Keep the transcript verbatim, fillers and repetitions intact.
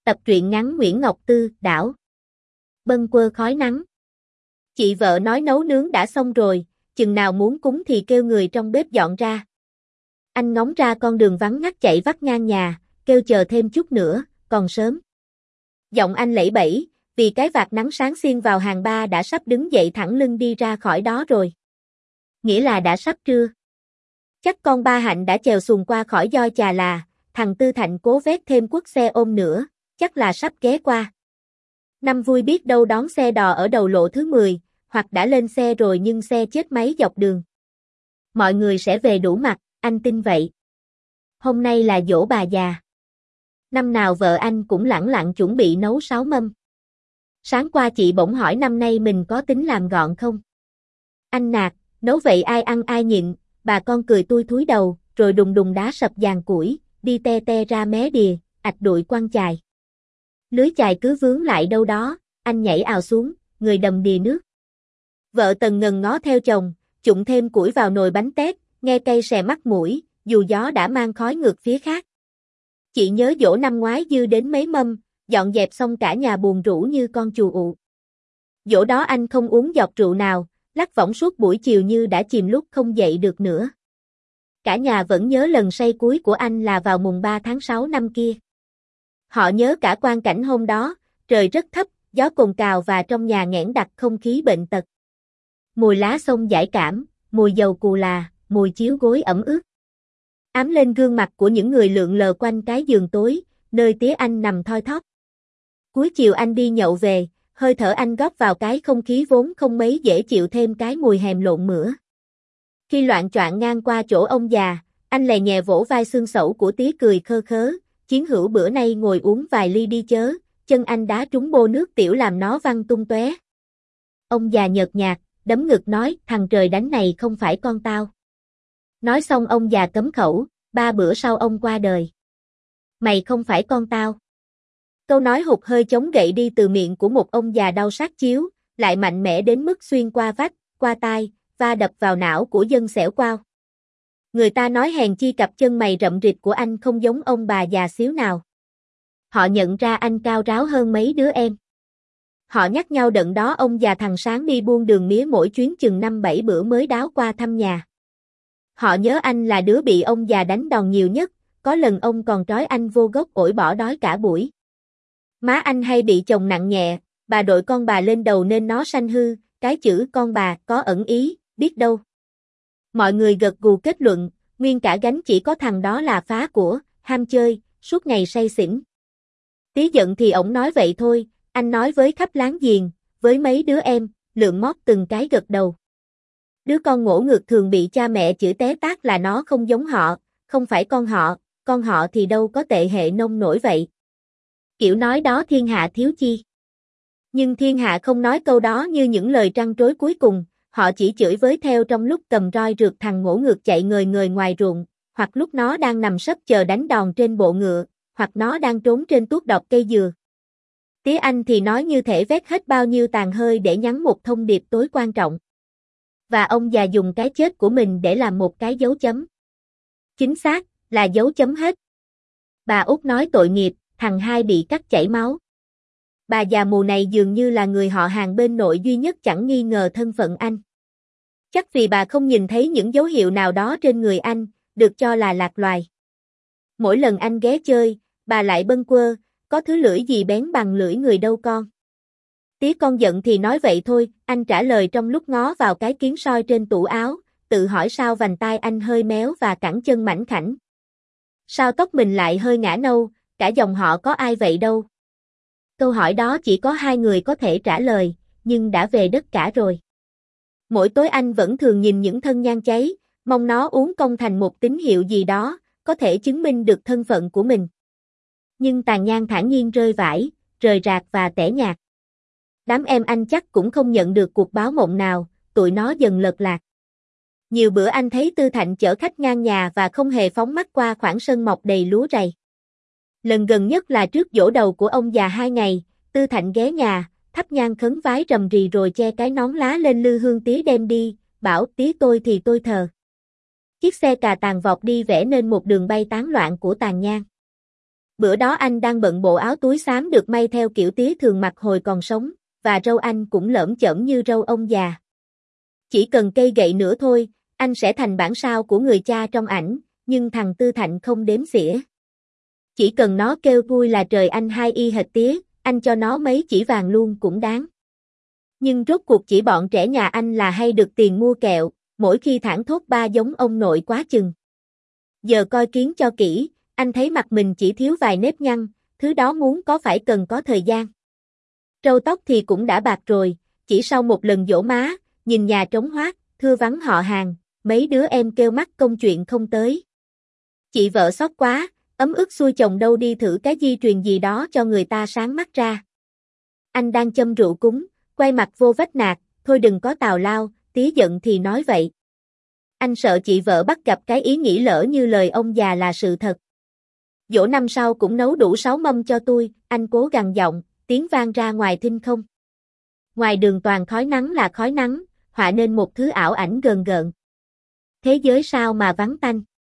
Tập truyện ngắn Nguyễn Ngọc Tư, đảo. Bâng quơ khói nắng. Chị vợ nói nấu nướng đã xong rồi, chừng nào muốn cúng thì kêu người trong bếp dọn ra. Anh ngóng ra con đường vắng ngắt chạy vắt ngang nhà, kêu chờ thêm chút nữa, còn sớm. Giọng anh lẫy bẫy, vì cái vạt nắng sáng xiên vào hàng ba đã sắp đứng dậy thẳng lưng đi ra khỏi đó rồi. Nghĩa là đã sắp trưa. Chắc con ba Hạnh đã chèo xuồng qua khỏi Doi Chà Là, thằng Tư Thạnh cố vét thêm cuốc xe ôm nữa, chắc là sắp ghé qua. Năm vui biết đâu đón xe đò ở đầu lộ thứ mười, hoặc đã lên xe rồi nhưng xe chết máy dọc đường. Mọi người sẽ về đủ mặt, anh tin vậy. Hôm nay là giỗ bà già. Năm nào vợ anh cũng lẳng lặng chuẩn bị nấu sáu mâm. Sáng qua chị bỗng hỏi năm nay mình có tính làm gọn không? Anh nạt, nấu vậy ai ăn ai nhịn, bà con cười tui thúi đầu, rồi đùng đùng đá sập giàn củi, đi te te ra mé đìa, ạch đụi quăng chài. Lưới chài cứ vướng lại đâu đó, anh nhảy ào xuống, người đầm đìa nước. Vợ Tần ngần ngó theo chồng, trụng thêm củi vào nồi bánh tét, nghe cay xè mắt mũi, dù gió đã mang khói ngược phía khác. Chị nhớ giỗ năm ngoái dư đến mấy mâm, dọn dẹp xong cả nhà buồn rũ như con chù ụ. Giỗ đó anh không uống giọt rượu nào, lắc võng suốt buổi chiều như đã chìm lúc không dậy được nữa. Cả nhà vẫn nhớ lần say cuối của anh là vào mùng ba tháng sáu năm kia. Họ nhớ cả quang cảnh hôm đó, trời rất thấp, gió cồn cào và trong nhà nghẽn đặc không khí bệnh tật. Mùi lá xông giải cảm, mùi dầu cù là, mùi chiếu gối ẩm ướt. Ám lên gương mặt của những người lượn lờ quanh cái giường tối, nơi tía anh nằm thoi thóp. Cuối chiều anh đi nhậu về, hơi thở anh góp vào cái không khí vốn không mấy dễ chịu thêm cái mùi hèm lộn mửa. Khi loạng choạng ngang qua chỗ ông già, anh lè nhẹ vỗ vai xương sẩu của tía cười khơ khớ, chiến hữu bữa nay ngồi uống vài ly đi chớ, chân anh đá trúng bô nước tiểu làm nó văng tung tóe. Ông già nhợt nhạt, đấm ngực nói, thằng trời đánh này không phải con tao. Nói xong ông già cấm khẩu, ba bữa sau ông qua đời. Mày không phải con tao. Câu nói hụt hơi chống gậy đi từ miệng của một ông già đau sát chiếu, lại mạnh mẽ đến mức xuyên qua vách, qua tai, va đập vào não của dân xẻo quao. Người ta nói hèn chi cặp chân mày rậm rịt của anh không giống ông bà già xíu nào. Họ nhận ra anh cao ráo hơn mấy đứa em. Họ nhắc nhau đợt đó ông già thằng Sáng đi buôn đường mía mỗi chuyến chừng năm bảy bữa mới đáo qua thăm nhà. Họ nhớ anh là đứa bị ông già đánh đòn nhiều nhất, có lần ông còn trói anh vô gốc ổi bỏ đói cả buổi. Má anh hay bị chồng nặng nhẹ, bà đội con bà lên đầu nên nó sanh hư, cái chữ con bà có ẩn ý, biết đâu. Mọi người gật gù kết luận, nguyên cả gánh chỉ có thằng đó là phá của, ham chơi, suốt ngày say xỉn. Tí giận thì ổng nói vậy thôi, anh nói với khắp láng giềng, với mấy đứa em, lượm mót từng cái gật đầu. Đứa con ngỗ ngược thường bị cha mẹ chửi té tát là nó không giống họ, không phải con họ, con họ thì đâu có tệ hệ nông nổi vậy. Kiểu nói đó thiên hạ thiếu chi. Nhưng thiên hạ không nói câu đó như những lời trăn trối cuối cùng, họ chỉ chửi với theo trong lúc cầm roi rượt thằng ngỗ ngược chạy ngời ngời ngoài ruộng, hoặc lúc nó đang nằm sấp chờ đánh đòn trên bộ ngựa, hoặc nó đang trốn trên tuốt đọt cây dừa. Tía anh thì nói như thể vét hết bao nhiêu tàn hơi để nhắn một thông điệp tối quan trọng. Và ông già dùng cái chết của mình để làm một cái dấu chấm. Chính xác, là dấu chấm hết. Bà Út nói tội nghiệp, thằng hai bị cắt chảy máu. Bà già mù này dường như là người họ hàng bên nội duy nhất chẳng nghi ngờ thân phận anh. Chắc vì bà không nhìn thấy những dấu hiệu nào đó trên người anh, được cho là lạc loài. Mỗi lần anh ghé chơi, bà lại bâng quơ, có thứ lưỡi gì bén bằng lưỡi người đâu con. Tía con giận thì nói vậy thôi, anh trả lời trong lúc ngó vào cái kiến soi trên tủ áo, tự hỏi sao vành tai anh hơi méo và cẳng chân mảnh khảnh. Sao tóc mình lại hơi ngả nâu, cả dòng họ có ai vậy đâu. Câu hỏi đó chỉ có hai người có thể trả lời, nhưng đã về đất cả rồi. Mỗi tối anh vẫn thường nhìn những thân nhang cháy, mong nó uốn cong thành một tín hiệu gì đó, có thể chứng minh được thân phận của mình. Nhưng tàn nhang thản nhiên rơi vãi, rời rạc và tẻ nhạt. Đám em anh chắc cũng không nhận được cuộc báo mộng nào, tụi nó dần lật lạc. Nhiều bữa anh thấy Tư Thạnh chở khách ngang nhà và không hề phóng mắt qua khoảng sân mọc đầy lúa rầy. Lần gần nhất là trước giỗ đầu của ông già hai ngày, Tư Thạnh ghé nhà, thắp nhang khấn vái rầm rì rồi che cái nón lá lên lư hương tía đem đi, bảo tía tôi thì tôi thờ. Chiếc xe cà tàng vọt đi vẽ nên một đường bay tán loạn của tàn nhang. Bữa đó anh đang bận bộ áo túi xám được may theo kiểu tía thường mặc hồi còn sống, và râu anh cũng lởm chởm như râu ông già. Chỉ cần cây gậy nữa thôi, anh sẽ thành bản sao của người cha trong ảnh, nhưng thằng Tư Thạnh không đếm xỉa. Chỉ cần nó kêu vui là trời anh hai y hệt tía, anh cho nó mấy chỉ vàng luôn cũng đáng. Nhưng rốt cuộc chỉ bọn trẻ nhà anh là hay được tiền mua kẹo, mỗi khi thảng thốt ba giống ông nội quá chừng. Giờ coi kiến cho kỹ, anh thấy mặt mình chỉ thiếu vài nếp nhăn, thứ đó muốn có phải cần có thời gian. Râu tóc thì cũng đã bạc rồi, chỉ sau một lần dỗ má, nhìn nhà trống hoác, thưa vắng họ hàng, mấy đứa em kêu mắc công chuyện không tới. Chị vợ xót quá, ấm ức xui chồng đâu đi thử cái di truyền gì đó cho người ta sáng mắt ra. Anh đang châm rượu cúng, quay mặt vô vách nạt, thôi đừng có tào lao, tí giận thì nói vậy. Anh sợ chị vợ bắt gặp cái ý nghĩ lỡ như lời ông già là sự thật. Dỗ năm sau cũng nấu đủ sáu mâm cho tôi, anh cố gằn giọng, tiếng vang ra ngoài thinh không. Ngoài đường toàn khói nắng là khói nắng, họa nên một thứ ảo ảnh gờn gợn. Thế giới sao mà vắng tanh.